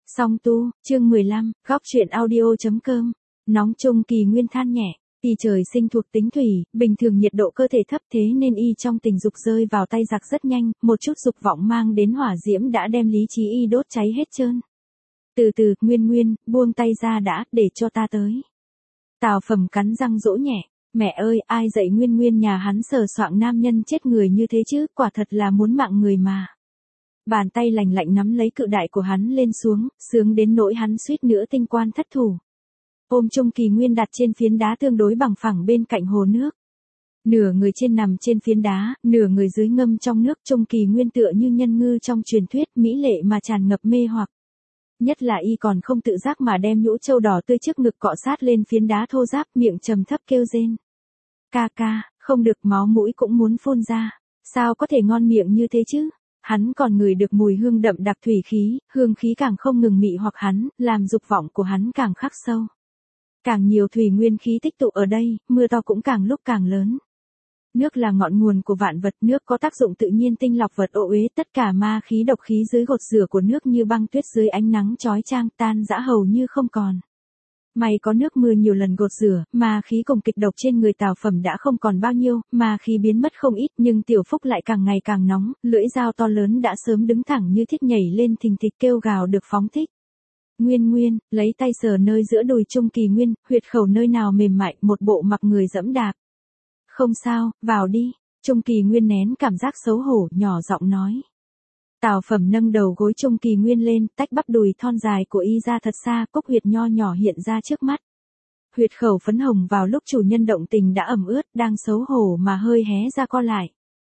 Song tu, chương 15, góc truyện audio.com. Nóng Chung Kỳ Nguyên than nhẹ, y trời sinh thuộc tính thủy, bình thường nhiệt độ cơ thể thấp thế nên y trong tình dục rơi vào tay giặc rất nhanh, một chút dục vọng mang đến hỏa diễm đã đem lý trí y đốt cháy hết trơn. Từ từ, Nguyên, buông tay ra đã, để cho ta tới. Tào Phẩm cắn răng dỗ nhẹ, mẹ ơi, ai dạy Nguyên nhà hắn sờ soạng nam nhân chết người như thế chứ, quả thật là muốn mạng người mà. Bàn tay lành lạnh nắm lấy cự đại của hắn lên xuống, sướng đến nỗi hắn suýt nữa tinh quan thất thủ. Ôm Chung Kỳ Nguyên đặt trên phiến đá tương đối bằng phẳng bên cạnh hồ nước. Nửa người trên nằm trên phiến đá, nửa người dưới ngâm trong nước. Chung Kỳ Nguyên tựa như nhân ngư trong truyền thuyết, mỹ lệ mà tràn ngập mê hoặc. Nhất là y còn không tự giác mà đem nhũ châu đỏ tươi trước ngực cọ sát lên phiến đá thô ráp, miệng trầm thấp kêu rên. Ca, không được, máu mũi cũng muốn phun ra. Sao có thể ngon miệng như thế chứ? Hắn còn ngửi được mùi hương đậm đặc thủy khí, hương khí càng không ngừng mị hoặc hắn, làm dục vọng của hắn càng khắc sâu. Càng nhiều thủy nguyên khí tích tụ ở đây, mưa to cũng càng lúc càng lớn. Nước là ngọn nguồn của vạn vật, nước có tác dụng tự nhiên tinh lọc vật ô uế, tất cả ma khí độc khí dưới gột rửa của nước như băng tuyết dưới ánh nắng chói chang tan rã hầu như không còn. May có nước mưa nhiều lần gột rửa, ma khí cùng kịch độc trên người Tào Phẩm đã không còn bao nhiêu, ma khí biến mất không ít, nhưng Tiểu Phúc lại càng ngày càng nóng, lưỡi dao to lớn đã sớm đứng thẳng như thiết nhảy lên thình thịch kêu gào được phóng thích. Nguyên, lấy tay sờ nơi giữa đùi Chung Kỳ Nguyên, huyệt khẩu nơi nào mềm mại, một bộ mặc người dẫm đạp. Không sao, vào đi. Chung Kỳ Nguyên nén cảm giác xấu hổ, nhỏ giọng nói. Tào Phẩm nâng đầu gối Chung Kỳ Nguyên lên, tách bắp đùi thon dài của y ra thật xa, cúc huyệt nho nhỏ hiện ra trước mắt. Huyệt khẩu phấn hồng vào lúc chủ nhân động tình đã ẩm ướt, đang xấu hổ mà hơi hé ra co lại.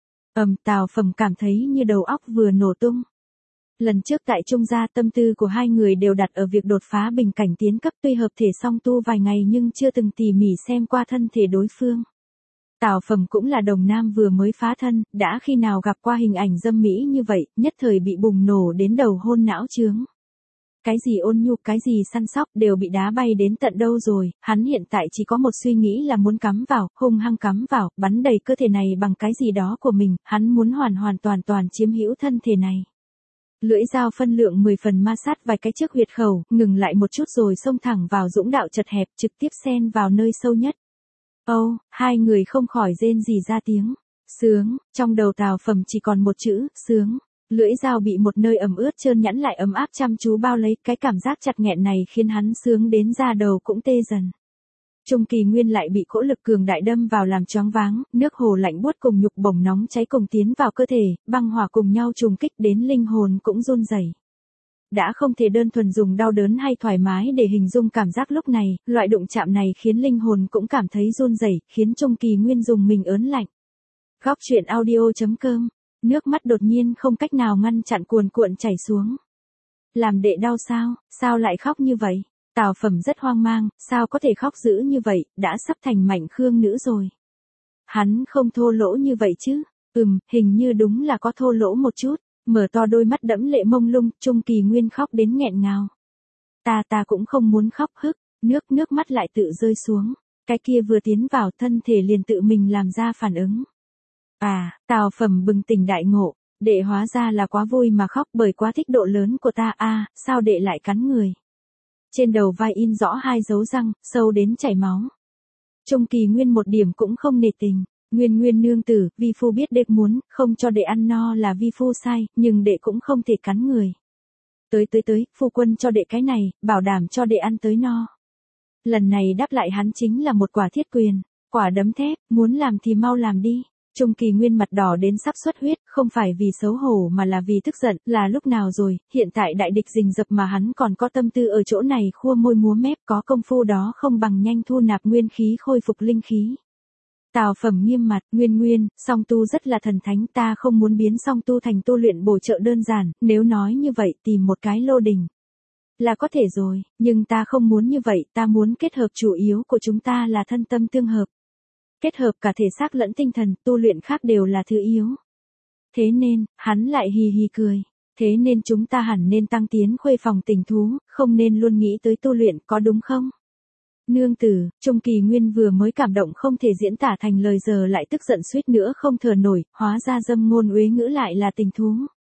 Tào Phẩm cảm thấy như đầu óc vừa nổ tung. Lần trước tại Chung gia, tâm tư của hai người đều đặt ở việc đột phá bình cảnh tiến cấp, tuy hợp thể song tu vài ngày nhưng chưa từng tỉ mỉ xem qua thân thể đối phương. Tào Phẩm cũng là đồng nam vừa mới phá thân, đã khi nào gặp qua hình ảnh dâm mỹ như vậy, nhất thời bị bùng nổ đến đầu hôn não chướng. Cái gì ôn nhu, cái gì săn sóc đều bị đá bay đến tận đâu rồi, hắn hiện tại chỉ có một suy nghĩ là muốn cắm vào, hung hăng cắm vào, bắn đầy cơ thể này bằng cái gì đó của mình, hắn muốn hoàn toàn chiếm hữu thân thể này. Lưỡi dao phân lượng 10 phần ma sát vài cái trước huyệt khẩu, ngừng lại một chút rồi xông thẳng vào dũng đạo chật hẹp, trực tiếp xen vào nơi sâu nhất. Hai người không khỏi rên rỉ ra tiếng. Sướng, trong đầu Tào Phẩm chỉ còn một chữ, sướng. Lưỡi dao bị một nơi ẩm ướt trơn nhẵn lại ấm áp chăm chú bao lấy, cái cảm giác chặt nghẹn này khiến hắn sướng đến da đầu cũng tê dần. Chung Kỳ Nguyên lại bị cỗ lực cường đại đâm vào làm choáng váng, nước hồ lạnh buốt cùng nhục bổng nóng cháy cùng tiến vào cơ thể, băng hỏa cùng nhau trùng kích đến linh hồn cũng run rẩy. Đã không thể đơn thuần dùng đau đớn hay thoải mái để hình dung cảm giác lúc này, loại đụng chạm này khiến linh hồn cũng cảm thấy run rẩy, khiến Chung Kỳ Nguyên dùng mình ớn lạnh. Góc truyện audio.com, nước mắt đột nhiên không cách nào ngăn chặn cuồn cuộn chảy xuống. Làm đệ đau sao lại khóc như vậy? Tào Phẩm rất hoang mang, sao có thể khóc dữ như vậy, đã sắp thành mảnh khương nữ rồi. Hắn không thô lỗ như vậy chứ? Hình như đúng là có thô lỗ một chút. Mở to đôi mắt đẫm lệ mông lung, Chung Kỳ Nguyên khóc đến nghẹn ngào. Ta cũng không muốn khóc hức, nước mắt lại tự rơi xuống. Cái kia vừa tiến vào thân thể liền tự mình làm ra phản ứng. Tào Phẩm bừng tỉnh đại ngộ, đệ hóa ra là quá vui mà khóc bởi quá thích độ lớn của ta. Sao đệ lại cắn người? Trên đầu vai in rõ 2 dấu răng, sâu đến chảy máu. Chung Kỳ Nguyên một điểm cũng không nể tình. Nguyên nương tử, vi phu biết đệ muốn, không cho đệ ăn no là vi phu sai, nhưng đệ cũng không thể cắn người. Tới, phu quân cho đệ cái này, bảo đảm cho đệ ăn tới no. Lần này đáp lại hắn chính là một quả thiết quyền, quả đấm thép, muốn làm thì mau làm đi. Chung Kỳ Nguyên mặt đỏ đến sắp xuất huyết, không phải vì xấu hổ mà là vì tức giận, là lúc nào rồi, hiện tại đại địch rình rập mà hắn còn có tâm tư ở chỗ này khua môi múa mép, có công phu đó không bằng nhanh thu nạp nguyên khí khôi phục linh khí. Tào Phẩm nghiêm mặt, Nguyên, song tu rất là thần thánh, ta không muốn biến song tu thành tu luyện bổ trợ đơn giản, nếu nói như vậy tìm một cái lô đình là có thể rồi, nhưng ta không muốn như vậy, ta muốn kết hợp chủ yếu của chúng ta là thân tâm tương hợp. Kết hợp cả thể xác lẫn tinh thần, tu luyện khác đều là thứ yếu. Thế nên, hắn lại hì cười, thế nên chúng ta hẳn nên tăng tiến khuê phòng tình thú, không nên luôn nghĩ tới tu luyện, có đúng không? Nương tử, Chung Kỳ Nguyên vừa mới cảm động không thể diễn tả thành lời giờ lại tức giận suýt nữa không thở nổi, hóa ra dâm ngôn uế ngữ lại là tình thú.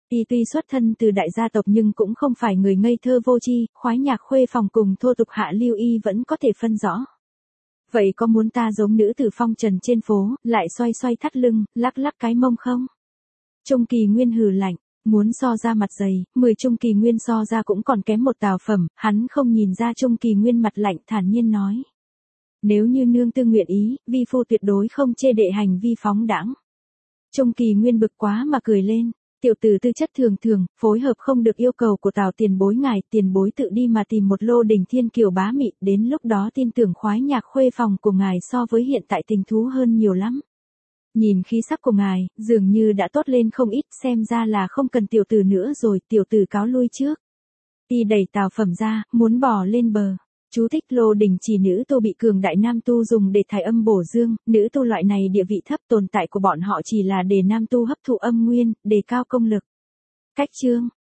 Tuy xuất thân từ đại gia tộc nhưng cũng không phải người ngây thơ vô tri, khoái nhạc khuê phòng cùng thô tục hạ lưu y vẫn có thể phân rõ. Vậy có muốn ta giống nữ tử phong trần trên phố, lại xoay xoay thắt lưng, lắc lắc cái mông không? Trung Kỳ Nguyên hừ lạnh, muốn so ra mặt dày, 10 Trung Kỳ Nguyên so ra cũng còn kém một tào phẩm, hắn không nhìn ra Trung Kỳ Nguyên mặt lạnh thản nhiên nói. Nếu như nương tư nguyện ý, vi phu tuyệt đối không chê đệ hành vi phóng đãng. Trung Kỳ Nguyên bực quá mà cười lên. Tiểu tử tư chất thường thường, phối hợp không được yêu cầu của Tào tiền bối ngài, tiền bối tự đi mà tìm một lô đình thiên kiều bá mị, đến lúc đó tin tưởng khoái nhạc khuê phòng của ngài so với hiện tại tình thú hơn nhiều lắm. Nhìn khí sắc của ngài, dường như đã tốt lên không ít, xem ra là không cần tiểu tử nữa rồi, tiểu tử cáo lui trước. Y đẩy Tào phẩm ra, muốn bò lên bờ. Chú thích lô đình chỉ nữ tu bị cường đại nam tu dùng để thải âm bổ dương, nữ tu loại này địa vị thấp, tồn tại của bọn họ chỉ là để nam tu hấp thụ âm nguyên, đề cao công lực. Cách chương